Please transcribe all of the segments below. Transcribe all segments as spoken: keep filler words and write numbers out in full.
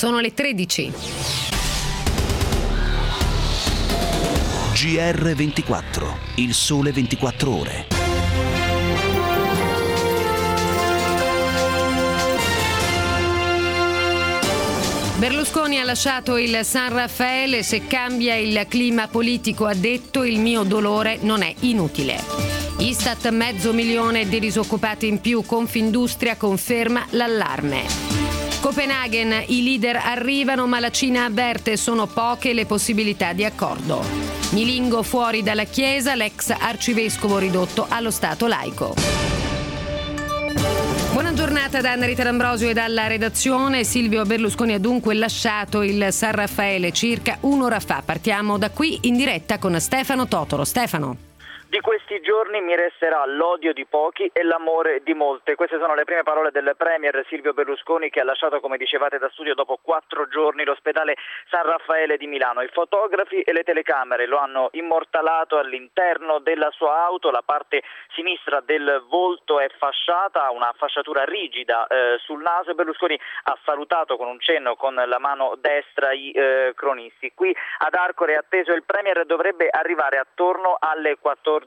Sono le tredici. G R ventiquattro, il sole ventiquattro ore. Berlusconi ha lasciato il San Raffaele, se cambia il clima politico, ha detto, il mio dolore non è inutile. Istat, mezzo milione di disoccupati in più, Confindustria conferma l'allarme. Copenaghen, i leader arrivano ma la Cina avverte, sono poche le possibilità di accordo. Milingo fuori dalla Chiesa, l'ex arcivescovo ridotto allo stato laico. Buona giornata da Anna Rita D'Ambrosio e dalla redazione. Silvio Berlusconi ha dunque lasciato il San Raffaele circa un'ora fa. Partiamo da qui in diretta con Stefano Totolo. Stefano. Di questi giorni mi resterà l'odio di pochi e l'amore di molte. Queste sono le prime parole del premier Silvio Berlusconi, che ha lasciato, come dicevate da studio, dopo quattro giorni l'ospedale San Raffaele di Milano. I fotografi e le telecamere lo hanno immortalato all'interno della sua auto. La parte sinistra del volto è fasciata, ha una fasciatura rigida eh, sul naso, e Berlusconi ha salutato con un cenno con la mano destra i eh, cronisti. Qui ad Arcore è atteso il premier, dovrebbe arrivare attorno alle quattordici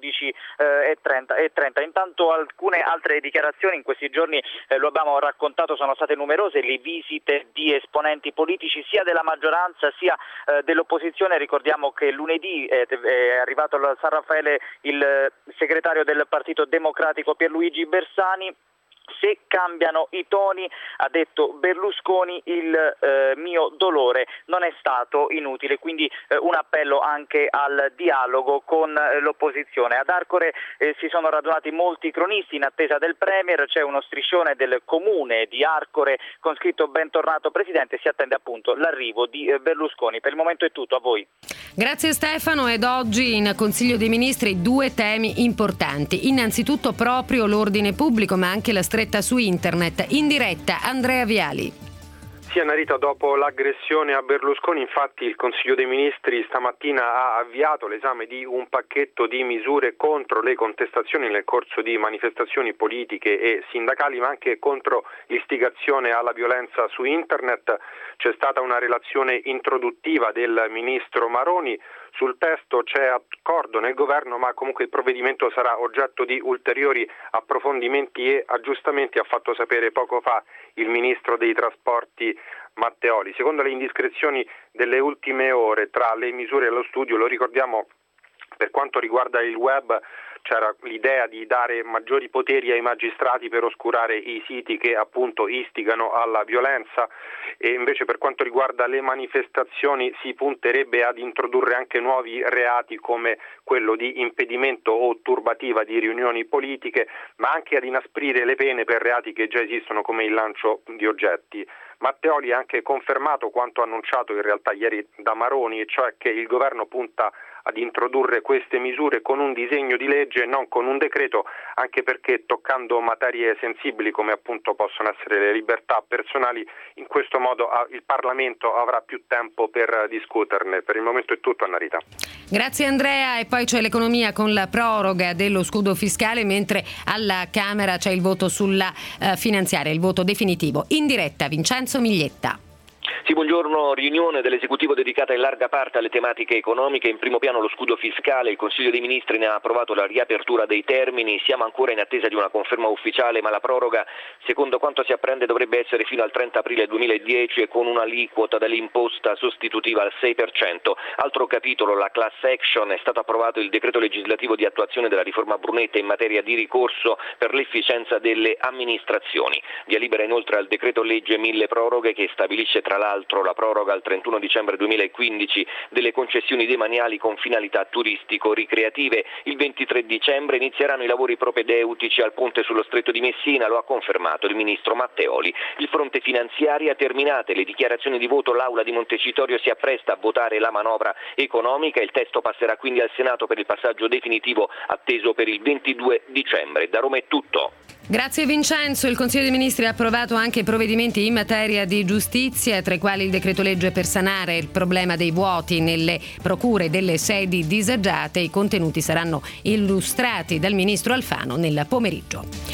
e trenta. Intanto alcune altre dichiarazioni in questi giorni, eh, lo abbiamo raccontato, sono state numerose le visite di esponenti politici sia della maggioranza sia eh, dell'opposizione. Ricordiamo che lunedì è, è arrivato al San Raffaele il segretario del Partito Democratico Pierluigi Bersani. Se cambiano i toni, ha detto Berlusconi, il eh, mio dolore non è stato inutile, quindi eh, un appello anche al dialogo con eh, l'opposizione. Ad Arcore eh, si sono radunati molti cronisti in attesa del premier, c'è uno striscione del comune di Arcore con scritto bentornato Presidente, si attende appunto l'arrivo di eh, Berlusconi. Per il momento è tutto, a voi. Grazie Stefano, ed oggi in Consiglio dei Ministri due temi importanti. Innanzitutto proprio l'ordine pubblico, ma anche la stretta su internet. In diretta Andrea Viali. Sì, Annarita, dopo l'aggressione a Berlusconi, infatti, il Consiglio dei Ministri stamattina ha avviato l'esame di un pacchetto di misure contro le contestazioni nel corso di manifestazioni politiche e sindacali, ma anche contro l'istigazione alla violenza su internet. C'è stata una relazione introduttiva del ministro Maroni. Sul testo c'è accordo nel governo, ma comunque il provvedimento sarà oggetto di ulteriori approfondimenti e aggiustamenti, ha fatto sapere poco fa il ministro dei trasporti Matteoli. Secondo le indiscrezioni delle ultime ore, tra le misure allo studio, lo ricordiamo, per quanto riguarda il web c'era l'idea di dare maggiori poteri ai magistrati per oscurare i siti che appunto istigano alla violenza, e invece per quanto riguarda le manifestazioni si punterebbe ad introdurre anche nuovi reati come quello di impedimento o turbativa di riunioni politiche, ma anche ad inasprire le pene per reati che già esistono come il lancio di oggetti. Matteoli ha anche confermato quanto annunciato in realtà ieri da Maroni, e cioè che il governo punta ad introdurre queste misure con un disegno di legge e non con un decreto, anche perché toccando materie sensibili come appunto possono essere le libertà personali, in questo modo il Parlamento avrà più tempo per discuterne. Per il momento è tutto, Annarita. Grazie Andrea. E poi c'è l'economia con la proroga dello scudo fiscale, mentre alla Camera c'è il voto sulla uh, finanziaria, il voto definitivo. In diretta Vincenzo Miglietta. Sì, buongiorno. Riunione dell'esecutivo dedicata in larga parte alle tematiche economiche. In primo piano lo scudo fiscale. Il Consiglio dei Ministri ne ha approvato la riapertura dei termini. Siamo ancora in attesa di una conferma ufficiale, ma la proroga, secondo quanto si apprende, dovrebbe essere fino al trenta aprile duemiladieci e con un'aliquota dell'imposta sostitutiva al sei per cento. Altro capitolo, la class action. È stato approvato il decreto legislativo di attuazione della riforma Brunetta in materia di ricorso per l'efficienza delle amministrazioni. Via libera inoltre al decreto legge mille proroghe, che stabilisce tra l'altro la proroga al trentuno dicembre duemilaquindici delle concessioni demaniali con finalità turistico-ricreative. Il ventitré dicembre inizieranno i lavori propedeutici al ponte sullo Stretto di Messina, lo ha confermato il ministro Matteoli. Il fronte finanziaria, terminate le dichiarazioni di voto, l'Aula di Montecitorio si appresta a votare la manovra economica. Il testo passerà quindi al Senato per il passaggio definitivo atteso per il ventidue dicembre. Da Roma è tutto. Grazie Vincenzo. Il Consiglio dei Ministri ha approvato anche provvedimenti in materia di giustizia, tra i quali il decreto legge per sanare il problema dei vuoti nelle procure delle sedi disagiate. I contenuti saranno illustrati dal ministro Alfano nel pomeriggio.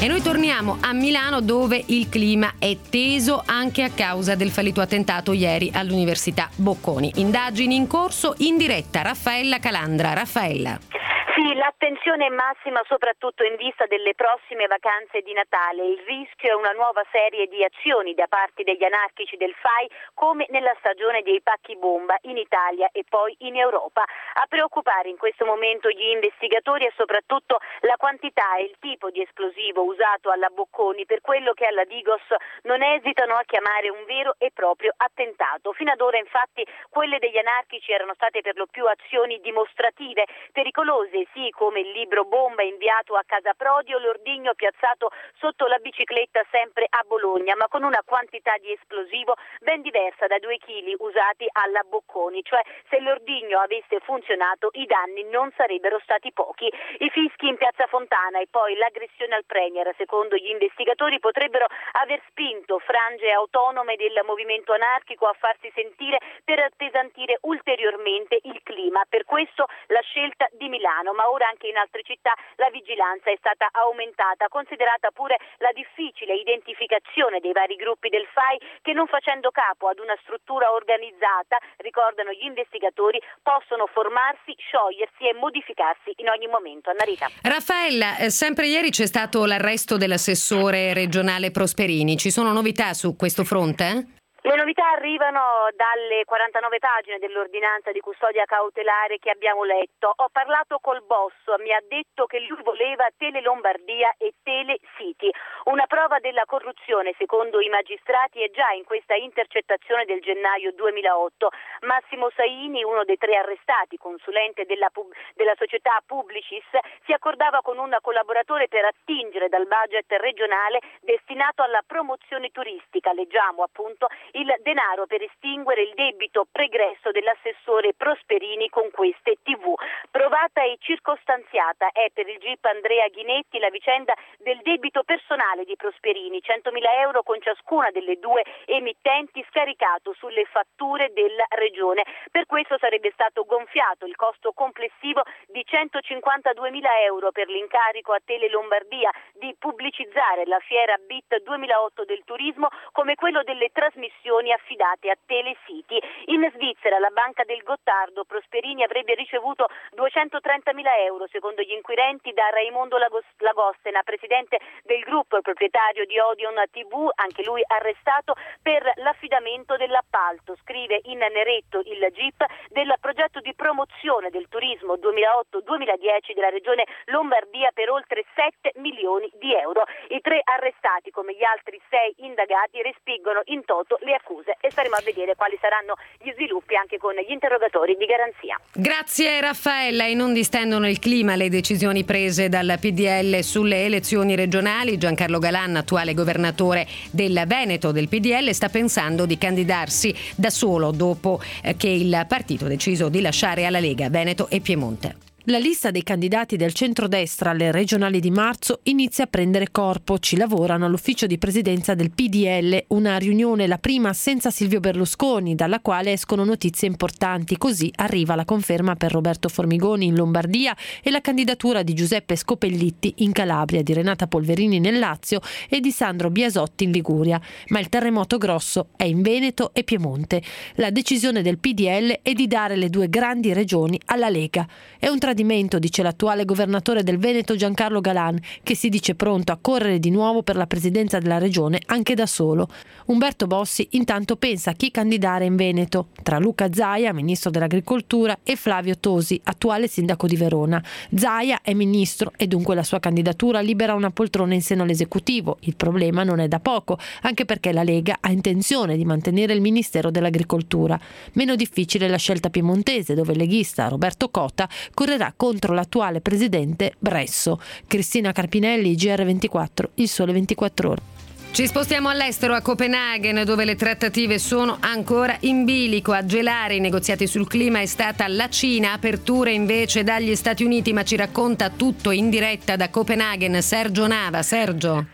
E noi torniamo a Milano, dove il clima è teso anche a causa del fallito attentato ieri all'Università Bocconi. Indagini in corso, in diretta Raffaella Calandra. Raffaella. Sì, l'attenzione è massima soprattutto in vista delle prossime vacanze di Natale. Il rischio è una nuova serie di azioni da parte degli anarchici del F A I, come nella stagione dei pacchi bomba in Italia e poi in Europa. A preoccupare in questo momento gli investigatori è soprattutto la quantità e il tipo di esplosivo usato alla Bocconi, per quello che alla Digos non esitano a chiamare un vero e proprio attentato. Fino ad ora infatti quelle degli anarchici erano state per lo più azioni dimostrative, pericolose sì, come il libro bomba inviato a Casa Prodi o l'ordigno piazzato sotto la bicicletta sempre a Bologna, ma con una quantità di esplosivo ben diversa da due chili usati alla Bocconi, cioè se l'ordigno avesse funzionato i danni non sarebbero stati pochi. I fischi in piazza Fontana e poi l'aggressione al Premier, secondo gli investigatori, potrebbero aver spinto frange autonome del movimento anarchico a farsi sentire per appesantire ulteriormente il clima. Per questo la scelta di Milano, ma ora anche in altre città la vigilanza è stata aumentata, considerata pure la difficile identificazione dei vari gruppi del F A I che, non facendo capo ad una struttura organizzata, ricordano gli investigatori, possono formarsi, sciogliersi e modificarsi in ogni momento. Annarita. Raffaella, eh, sempre ieri c'è stato l'arresto dell'assessore regionale Prosperini. Ci sono novità su questo fronte? Le novità arrivano dalle quarantanove pagine dell'ordinanza di custodia cautelare che abbiamo letto. Ho parlato col boss, mi ha detto che lui voleva Tele Lombardia e Tele City. Una prova della corruzione, secondo i magistrati, è già in questa intercettazione del gennaio duemilaotto. Massimo Saini, uno dei tre arrestati, consulente della, pub- della società Publicis, si accordava con un collaboratore per attingere dal budget regionale destinato alla promozione turistica. Leggiamo appunto il denaro per estinguere il debito pregresso dell'assessore Prosperini con queste tivù. Provata e circostanziata è per il G I P Andrea Ghinetti la vicenda del debito personale di Prosperini, centomila euro con ciascuna delle due emittenti, scaricato sulle fatture della regione. Per questo sarebbe stato gonfiato il costo complessivo di centocinquantaduemila euro per l'incarico a Tele Lombardia di pubblicizzare la fiera B I T duemilaotto del turismo, come quello delle trasmissioni affidate a Tele City. In Svizzera, la Banca del Gottardo, Prosperini avrebbe ricevuto duecentotrentamila euro, secondo gli inquirenti, da Raimondo Lagostena, presidente del gruppo e proprietario di Odeon tivù, anche lui arrestato per l'affidamento dell'appalto, scrive in neretto il G I P, del progetto di promozione del turismo duemilaotto duemiladieci della regione Lombardia per oltre sette milioni di euro. I tre arrestati, come gli altri sei indagati, respingono in toto le accuse e staremo a vedere quali saranno gli sviluppi anche con gli interrogatori di garanzia. Grazie Raffaella. E non distendono il clima le decisioni prese dal P D L sulle elezioni regionali. Giancarlo Galan, attuale governatore del Veneto del P D L, sta pensando di candidarsi da solo dopo che il partito ha deciso di lasciare alla Lega Veneto e Piemonte. La lista dei candidati del centrodestra alle regionali di marzo inizia a prendere corpo. Ci lavorano all'ufficio di presidenza del P D L, una riunione, la prima senza Silvio Berlusconi, dalla quale escono notizie importanti. Così arriva la conferma per Roberto Formigoni in Lombardia e la candidatura di Giuseppe Scopellitti in Calabria, di Renata Polverini nel Lazio e di Sandro Biasotti in Liguria. Ma il terremoto grosso è in Veneto e Piemonte. La decisione del P D L è di dare le due grandi regioni alla Lega. È un tradimento, dice l'attuale governatore del Veneto Giancarlo Galan, che si dice pronto a correre di nuovo per la presidenza della regione anche da solo. Umberto Bossi intanto pensa a chi candidare in Veneto, tra Luca Zaia, ministro dell'agricoltura, e Flavio Tosi, attuale sindaco di Verona. Zaia è ministro e dunque la sua candidatura libera una poltrona in seno all'esecutivo. Il problema non è da poco, anche perché la Lega ha intenzione di mantenere il ministero dell'agricoltura. Meno difficile la scelta piemontese, dove il leghista Roberto Cota correrà contro l'attuale presidente Bresso. Cristina Carpinelli, G R ventiquattro, Il Sole ventiquattro Ore. Ci spostiamo all'estero, a Copenaghen, dove le trattative sono ancora in bilico. A gelare i negoziati sul clima è stata la Cina, aperture invece dagli Stati Uniti, ma ci racconta tutto in diretta da Copenaghen Sergio Nava. Sergio.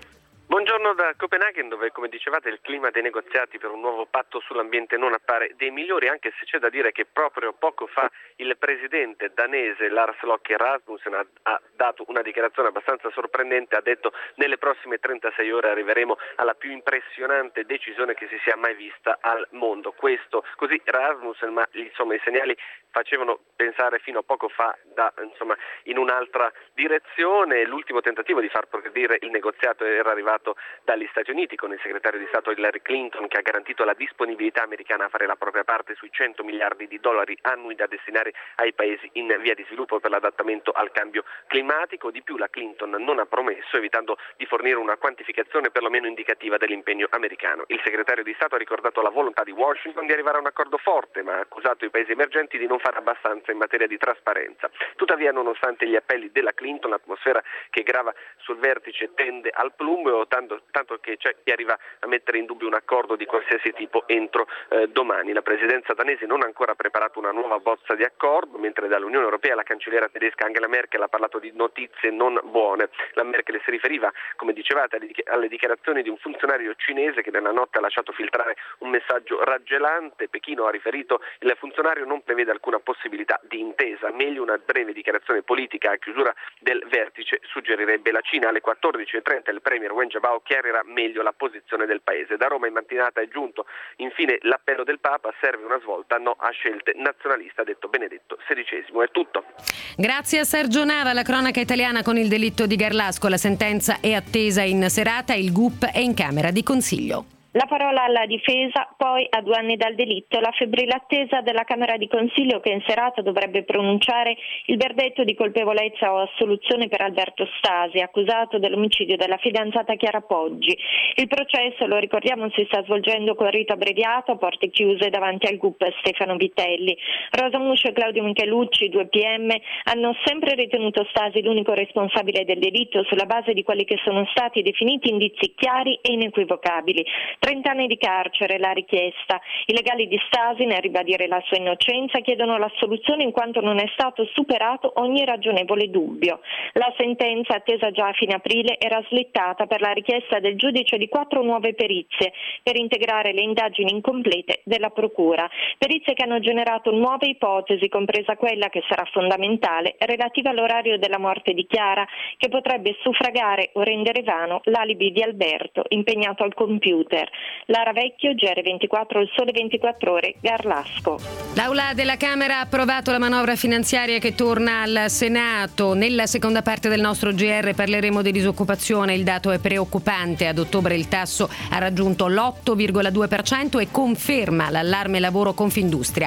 Buongiorno da Copenaghen, dove, come dicevate, il clima dei negoziati per un nuovo patto sull'ambiente non appare dei migliori, anche se c'è da dire che proprio poco fa il presidente danese Lars Løkke Rasmussen ha, ha dato una dichiarazione abbastanza sorprendente. Ha detto: nelle prossime trentasei ore arriveremo alla più impressionante decisione che si sia mai vista al mondo. Questo così Rasmussen, ma insomma i segnali facevano pensare fino a poco fa da, insomma, in un'altra direzione. L'ultimo tentativo di far progredire il negoziato era arrivato dagli Stati Uniti, con il segretario di Stato Hillary Clinton, che ha garantito la disponibilità americana a fare la propria parte sui cento miliardi di dollari annui da destinare ai paesi in via di sviluppo per l'adattamento al cambio climatico. Di più, la Clinton non ha promesso, evitando di fornire una quantificazione perlomeno indicativa dell'impegno americano. Il segretario di Stato ha ricordato la volontà di Washington di arrivare a un accordo forte, ma ha accusato i paesi emergenti di non fare abbastanza in materia di trasparenza. Tuttavia, nonostante gli appelli della Clinton, l'atmosfera che grava sul vertice tende al plumbeo, tanto, tanto che c'è chi arriva a mettere in dubbio un accordo di qualsiasi tipo entro eh, domani. La presidenza danese non ha ancora preparato una nuova bozza di accordo, mentre dall'Unione Europea la cancelliera tedesca Angela Merkel ha parlato di notizie non buone. La Merkel si riferiva, come dicevate, alle dichiarazioni di un funzionario cinese che nella notte ha lasciato filtrare un messaggio raggelante. Pechino ha riferito: il funzionario non prevede alcuna possibilità di intesa, meglio una breve dichiarazione politica a chiusura del vertice, suggerirebbe la Cina. Alle quattordici e trenta il premier Wen Jiabao chiarirà meglio la posizione del paese. Da Roma in mattinata è giunto infine l'appello del Papa: serve una svolta, no a scelte nazionaliste, ha detto Benedetto sedicesimo. È tutto. Grazie a Sergio Nava. La cronaca italiana con il delitto di Garlasco. La sentenza è attesa in serata, il G U P è in Camera di Consiglio. La parola alla difesa, poi a due anni dal delitto, la febbrile attesa della Camera di Consiglio, che in serata dovrebbe pronunciare il verdetto di colpevolezza o assoluzione per Alberto Stasi, accusato dell'omicidio della fidanzata Chiara Poggi. Il processo, lo ricordiamo, si sta svolgendo con rito abbreviato a porte chiuse davanti al G U P Stefano Vitelli. Rosa Muscio e Claudio Michelucci, due P M, hanno sempre ritenuto Stasi l'unico responsabile del delitto sulla base di quelli che sono stati definiti indizi chiari e inequivocabili. trent'anni di carcere la richiesta. I legali di Stasi, nel ribadire la sua innocenza, chiedono l'assoluzione in quanto non è stato superato ogni ragionevole dubbio. La sentenza, attesa già a fine aprile, era slittata per la richiesta del giudice di quattro nuove perizie per integrare le indagini incomplete della Procura. Perizie che hanno generato nuove ipotesi, compresa quella che sarà fondamentale, relativa all'orario della morte di Chiara, che potrebbe suffragare o rendere vano l'alibi di Alberto, impegnato al computer. Lara Vecchio, G R ventiquattro, Il Sole ventiquattro Ore, Garlasco. L'Aula della Camera ha approvato la manovra finanziaria che torna al Senato. Nella seconda parte del nostro G R parleremo di disoccupazione. Il dato è preoccupante. Ad ottobre il tasso ha raggiunto l'otto virgola due per cento e conferma l'allarme lavoro Confindustria.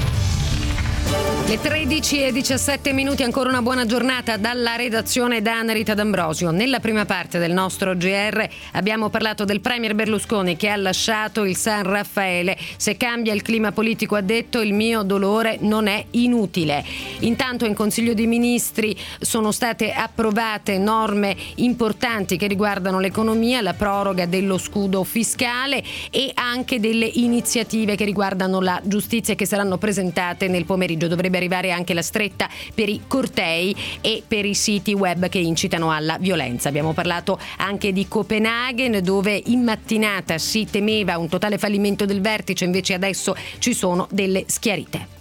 Le tredici e diciassette minuti, ancora una buona giornata dalla redazione da Rita D'Ambrosio. Nella prima parte del nostro G R abbiamo parlato del premier Berlusconi che ha lasciato il San Raffaele. Se cambia il clima politico, ha detto, il mio dolore non è inutile. Intanto in Consiglio dei Ministri sono state approvate norme importanti che riguardano l'economia, la proroga dello scudo fiscale e anche delle iniziative che riguardano la giustizia che saranno presentate nel pomeriggio. Dovrebbe arrivare anche la stretta per i cortei e per i siti web che incitano alla violenza. Abbiamo parlato anche di Copenaghen, dove in mattinata si temeva un totale fallimento del vertice, invece adesso ci sono delle schiarite.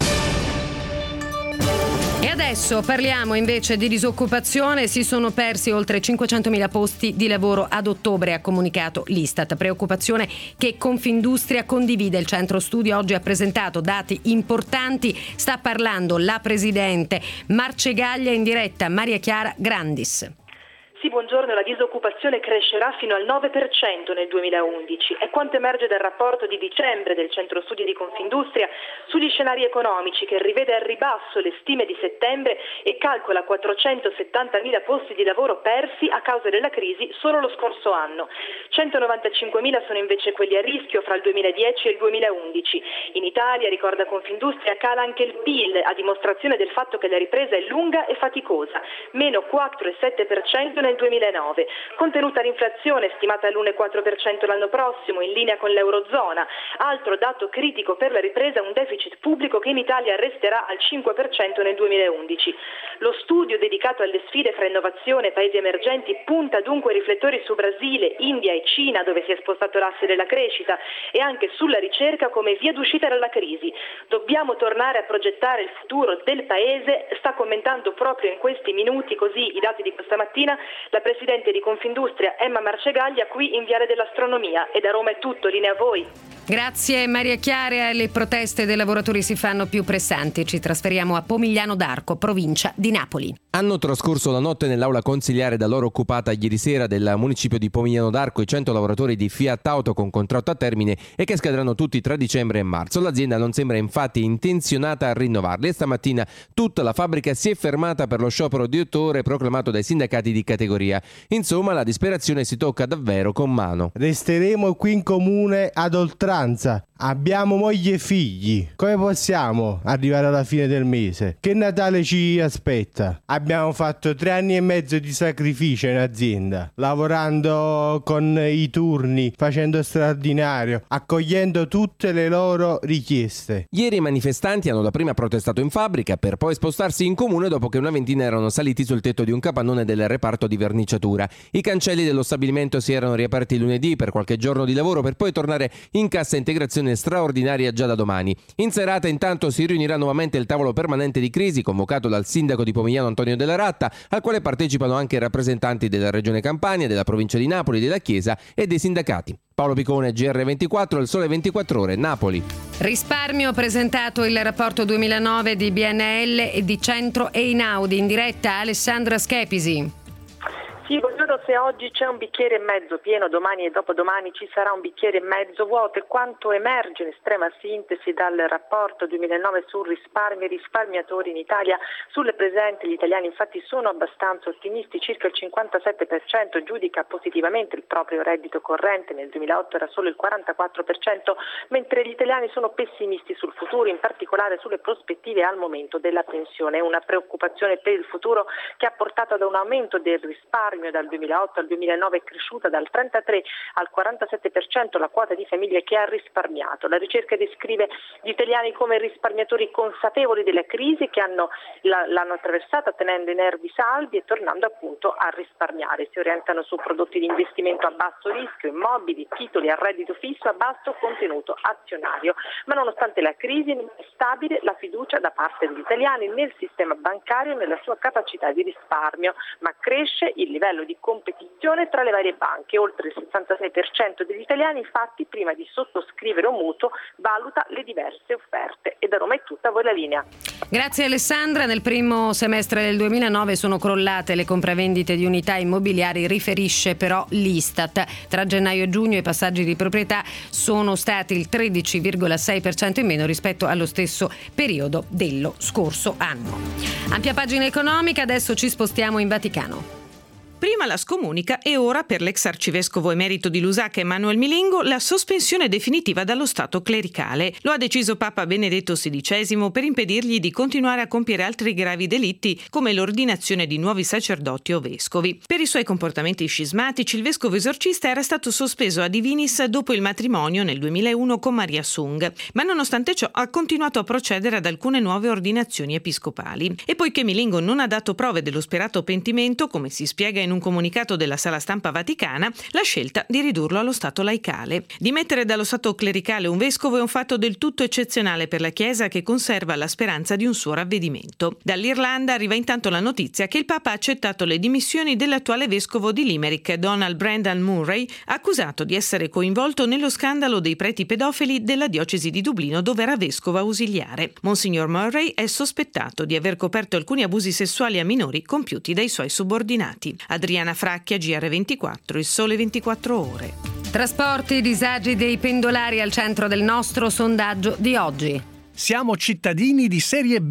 E adesso parliamo invece di disoccupazione. Si sono persi oltre cinquecentomila posti di lavoro ad ottobre, ha comunicato l'Istat. Preoccupazione che Confindustria condivide. Il centro studi oggi ha presentato dati importanti. Sta parlando la presidente Marcegaglia in diretta. Maria Chiara Grandis. Sì, buongiorno. La disoccupazione crescerà fino al nove per cento nel duemilaundici. È quanto emerge dal rapporto di dicembre del Centro Studi di Confindustria sugli scenari economici, che rivede al ribasso le stime di settembre e calcola quattrocentosettantamila posti di lavoro persi a causa della crisi solo lo scorso anno. centonovantacinquemila sono invece quelli a rischio fra il duemiladieci e il duemilaundici. In Italia, ricorda Confindustria, cala anche il P I L, a dimostrazione del fatto che la ripresa è lunga e faticosa, meno quattro virgola sette per cento nel duemilanove. Contenuta l'inflazione, stimata all'uno virgola quattro per cento l'anno prossimo, in linea con l'Eurozona. Altro dato critico per la ripresa è un deficit pubblico che in Italia resterà al cinque per cento nel duemilaundici. Lo studio dedicato alle sfide fra innovazione e paesi emergenti punta dunque i riflettori su Brasile, India e Cina, dove si è spostato l'asse della crescita, e anche sulla ricerca come via d'uscita dalla crisi. Dobbiamo tornare a progettare il futuro del Paese, sta commentando proprio in questi minuti, così i dati di questa mattina, la Presidente di Confindustria Emma Marcegaglia qui in Viale dell'Astronomia. E da Roma è tutto, linea a voi. Grazie Maria Chiara. Le proteste dei lavoratori si fanno più pressanti. Ci trasferiamo a Pomigliano d'Arco, provincia di Napoli. Hanno trascorso la notte nell'aula consiliare da loro occupata ieri sera del municipio di Pomigliano d'Arco i cento lavoratori di Fiat Auto con contratto a termine e che scadranno tutti tra dicembre e marzo. L'azienda non sembra infatti intenzionata a rinnovarli e stamattina tutta la fabbrica si è fermata per lo sciopero di otto ore proclamato dai sindacati di categoria. Insomma, la disperazione si tocca davvero con mano. Resteremo qui in comune ad oltrarci. Abbiamo moglie e figli. Come possiamo arrivare alla fine del mese? Che Natale ci aspetta? Abbiamo fatto tre anni e mezzo di sacrificio in azienda, lavorando con i turni, facendo straordinario, accogliendo tutte le loro richieste. Ieri i manifestanti hanno dapprima protestato in fabbrica per poi spostarsi in comune dopo che una ventina erano saliti sul tetto di un capannone del reparto di verniciatura. I cancelli dello stabilimento si erano riaperti lunedì per qualche giorno di lavoro per poi tornare in cassa integrazione straordinaria già da domani. In serata intanto si riunirà nuovamente il tavolo permanente di crisi convocato dal sindaco di Pomigliano Antonio Della Ratta, al quale partecipano anche i rappresentanti della Regione Campania, della provincia di Napoli, della Chiesa e dei sindacati. Paolo Picone, G R ventiquattro, Il Sole ventiquattro Ore, Napoli. Risparmio, presentato il rapporto duemilanove di B N L e di Centro e Einaudi. In diretta Alessandra Schepisi. Sì, buongiorno. Se oggi c'è un bicchiere e mezzo pieno, domani e dopodomani ci sarà un bicchiere e mezzo vuoto. E quanto emerge in estrema sintesi dal rapporto duemilanove sul risparmio e risparmiatori in Italia, sulle presenti gli italiani infatti sono abbastanza ottimisti, circa il cinquantasette per cento giudica positivamente il proprio reddito corrente, nel duemilaotto era solo il quarantaquattro per cento, mentre gli italiani sono pessimisti sul futuro, in particolare sulle prospettive al momento della pensione. Una preoccupazione per il futuro che ha portato ad un aumento del risparmio. Dal duemilaotto al duemilanove è cresciuta dal trentatré al quarantasette per cento la quota di famiglie che ha risparmiato. La ricerca descrive gli italiani come risparmiatori consapevoli della crisi, che hanno, la, l'hanno attraversata tenendo i nervi saldi e tornando appunto a risparmiare. Si orientano su prodotti di investimento a basso rischio, immobili, titoli a reddito fisso a basso contenuto azionario. Ma nonostante la crisi è stabile la fiducia da parte degli italiani nel sistema bancario e nella sua capacità di risparmio, ma cresce il livello di competizione tra le varie banche. Oltre il sessantasei per cento degli italiani infatti prima di sottoscrivere un mutuo valuta le diverse offerte. E da Roma è tutta, a voi la linea. Grazie Alessandra. Nel primo semestre del duemilanove sono crollate le compravendite di unità immobiliari, riferisce però l'Istat. Tra gennaio e giugno i passaggi di proprietà sono stati il tredici virgola sei per cento in meno rispetto allo stesso periodo dello scorso anno. Ampia pagina economica, adesso ci spostiamo in Vaticano. Prima la scomunica e ora per l'ex arcivescovo emerito di Lusaka Emanuel Milingo la sospensione definitiva dallo stato clericale. Lo ha deciso Papa Benedetto sedicesimo per impedirgli di continuare a compiere altri gravi delitti come l'ordinazione di nuovi sacerdoti o vescovi. Per i suoi comportamenti scismatici il vescovo esorcista era stato sospeso a divinis dopo il matrimonio nel duemilauno con Maria Sung, ma nonostante ciò ha continuato a procedere ad alcune nuove ordinazioni episcopali. E poiché Milingo non ha dato prove dello sperato pentimento, come si spiega in in un comunicato della Sala Stampa Vaticana, la scelta di ridurlo allo stato laicale. Dimettere dallo stato clericale un vescovo è un fatto del tutto eccezionale per la Chiesa, che conserva la speranza di un suo ravvedimento. Dall'Irlanda arriva intanto la notizia che il Papa ha accettato le dimissioni dell'attuale vescovo di Limerick, Donald Brendan Murray, accusato di essere coinvolto nello scandalo dei preti pedofili della diocesi di Dublino, dove era vescovo ausiliare. Monsignor Murray è sospettato di aver coperto alcuni abusi sessuali a minori compiuti dai suoi subordinati. Adriana Fracchia, G R ventiquattro, Il Sole ventiquattro Ore. Trasporti, disagi dei pendolari al centro del nostro sondaggio di oggi. Siamo cittadini di serie B.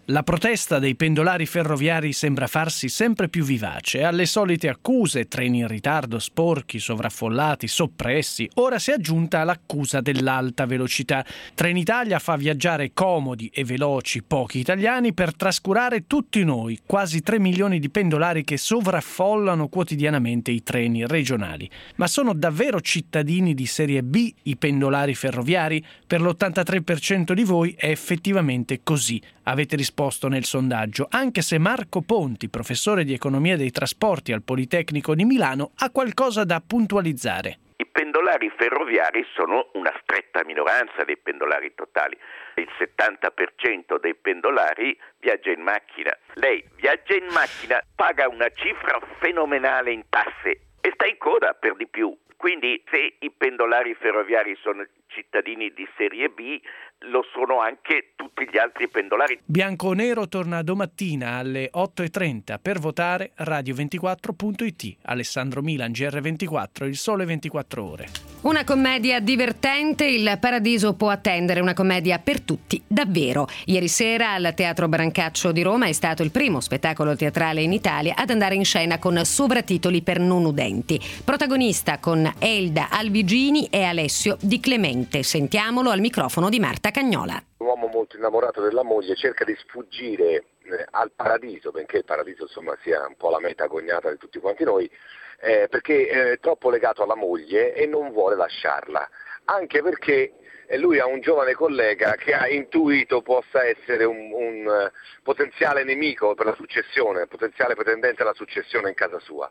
La protesta dei pendolari ferroviari sembra farsi sempre più vivace. Alle solite accuse, treni in ritardo, sporchi, sovraffollati, soppressi, ora si è aggiunta l'accusa dell'alta velocità. Trenitalia fa viaggiare comodi e veloci pochi italiani per trascurare tutti noi, quasi tre milioni di pendolari che sovraffollano quotidianamente i treni regionali. Ma sono davvero cittadini di serie B i pendolari ferroviari? Per l'ottantatré per cento di voi è effettivamente così. Avete risposto nel sondaggio, anche se Marco Ponti, professore di economia dei trasporti al Politecnico di Milano, ha qualcosa da puntualizzare. I pendolari ferroviari sono una stretta minoranza dei pendolari totali. Il settanta per cento dei pendolari viaggia in macchina. Lei viaggia in macchina, paga una cifra fenomenale in tasse e sta in coda per di più. Quindi se i pendolari ferroviari sono cittadini di serie B, lo sono anche tutti gli altri pendolari. Bianconero torna domattina alle otto e trenta per votare radio ventiquattro punto it. Alessandro Milan, G R ventiquattro, Il Sole ventiquattro Ore. Una commedia divertente, Il Paradiso può attendere, una commedia per tutti, davvero. Ieri sera al Teatro Brancaccio di Roma è stato il primo spettacolo teatrale in Italia ad andare in scena con sovratitoli per non udenti. Protagonista con Elda Alvigini e Alessio Di Clemente. Sentiamolo al microfono di Marta Cagnola. Un uomo molto innamorato della moglie cerca di sfuggire eh, al paradiso, benché il paradiso insomma sia un po' la meta agognata di tutti quanti noi, eh, perché è troppo legato alla moglie e non vuole lasciarla, anche perché lui ha un giovane collega che ha intuito possa essere un, un uh, potenziale nemico per la successione, potenziale pretendente alla successione in casa sua.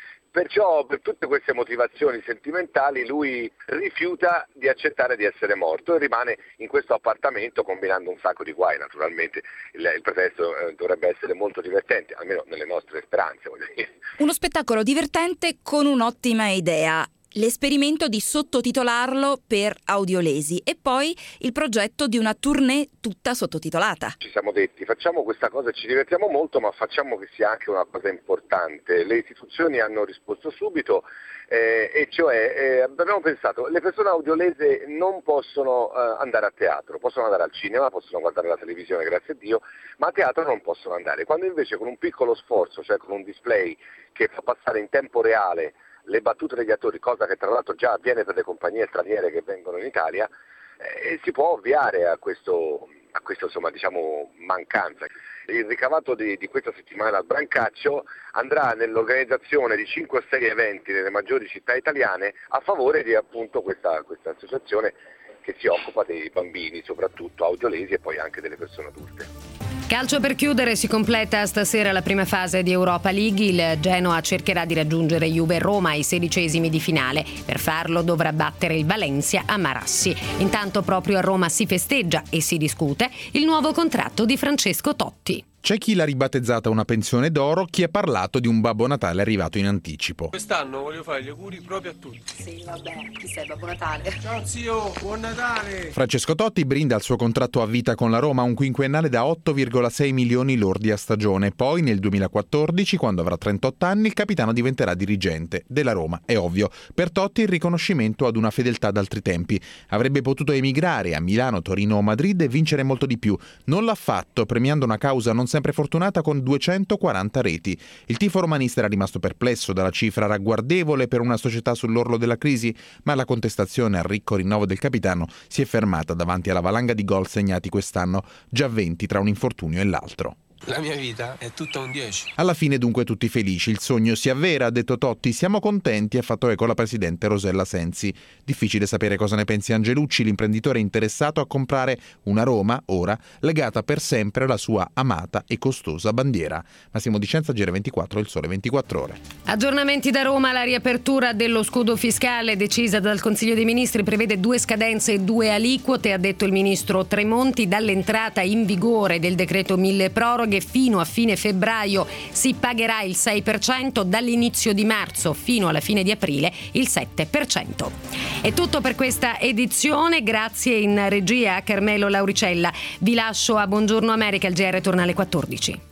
Perciò per tutte queste motivazioni sentimentali lui rifiuta di accettare di essere morto e rimane in questo appartamento combinando un sacco di guai. Naturalmente il, il pretesto eh, dovrebbe essere molto divertente, almeno nelle nostre speranze, voglio dire. Uno spettacolo divertente con un'ottima idea. L'esperimento di sottotitolarlo per audiolesi e poi il progetto di una tournée tutta sottotitolata. Ci siamo detti, facciamo questa cosa e ci divertiamo molto, ma facciamo che sia anche una cosa importante. Le istituzioni hanno risposto subito eh, e cioè eh, abbiamo pensato le persone audiolese non possono eh, andare a teatro, possono andare al cinema, possono guardare la televisione, grazie a Dio, ma a teatro non possono andare. Quando invece con un piccolo sforzo, cioè con un display che fa passare in tempo reale le battute degli attori, cosa che tra l'altro già avviene per le compagnie straniere che vengono in Italia, eh, si può ovviare a questo, a questo insomma, diciamo, mancanza. Il ricavato di, di questa settimana al Brancaccio andrà nell'organizzazione di cinque o sei eventi nelle maggiori città italiane a favore di appunto questa, questa associazione che si occupa dei bambini, soprattutto audiolesi, e poi anche delle persone adulte. Calcio per chiudere, si completa stasera la prima fase di Europa League. Il Genoa cercherà di raggiungere Juve e Roma ai sedicesimi di finale. Per farlo dovrà battere il Valencia a Marassi. Intanto proprio a Roma si festeggia e si discute il nuovo contratto di Francesco Totti. C'è chi l'ha ribattezzata una pensione d'oro, chi ha parlato di un Babbo Natale arrivato in anticipo. Quest'anno voglio fare gli auguri proprio a tutti. Sì, vabbè, chi sei, Babbo Natale? Ciao zio, buon Natale! Francesco Totti brinda il suo contratto a vita con la Roma, un quinquennale da otto virgola sei milioni lordi a stagione. Poi nel duemilaquattordici, quando avrà trentotto anni, il capitano diventerà dirigente della Roma. È ovvio, per Totti il riconoscimento ad una fedeltà d'altri tempi. Avrebbe potuto emigrare a Milano, Torino o Madrid e vincere molto di più. Non l'ha fatto, premiando una causa non sempre fortunata con duecentoquaranta reti. Il tifo romanista era rimasto perplesso dalla cifra ragguardevole per una società sull'orlo della crisi, ma la contestazione al ricco rinnovo del capitano si è fermata davanti alla valanga di gol segnati quest'anno, già venti tra un infortunio e l'altro. La mia vita è tutta un dieci. Alla fine dunque tutti felici, il sogno si avvera, ha detto Totti, siamo contenti, ha fatto eco la presidente Rosella Sensi. Difficile sapere cosa ne pensi Angelucci, l'imprenditore interessato a comprare una Roma, ora, legata per sempre alla sua amata e costosa bandiera. Massimo Dicenza, G R ventiquattro, Il Sole ventiquattro Ore. Aggiornamenti da Roma, la riapertura dello scudo fiscale decisa dal Consiglio dei Ministri prevede due scadenze e due aliquote, ha detto il ministro Tremonti, dall'entrata in vigore del decreto mille proroghe fino a fine febbraio si pagherà il sei per cento, dall'inizio di marzo fino alla fine di aprile il sette per cento. È tutto per questa edizione, grazie in regia a Carmelo Lauricella. Vi lascio a Buongiorno America, il G R torna alle quattordici.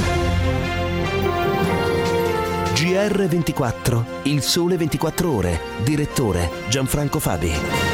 G R ventiquattro, Il Sole ventiquattro Ore, direttore Gianfranco Fabi.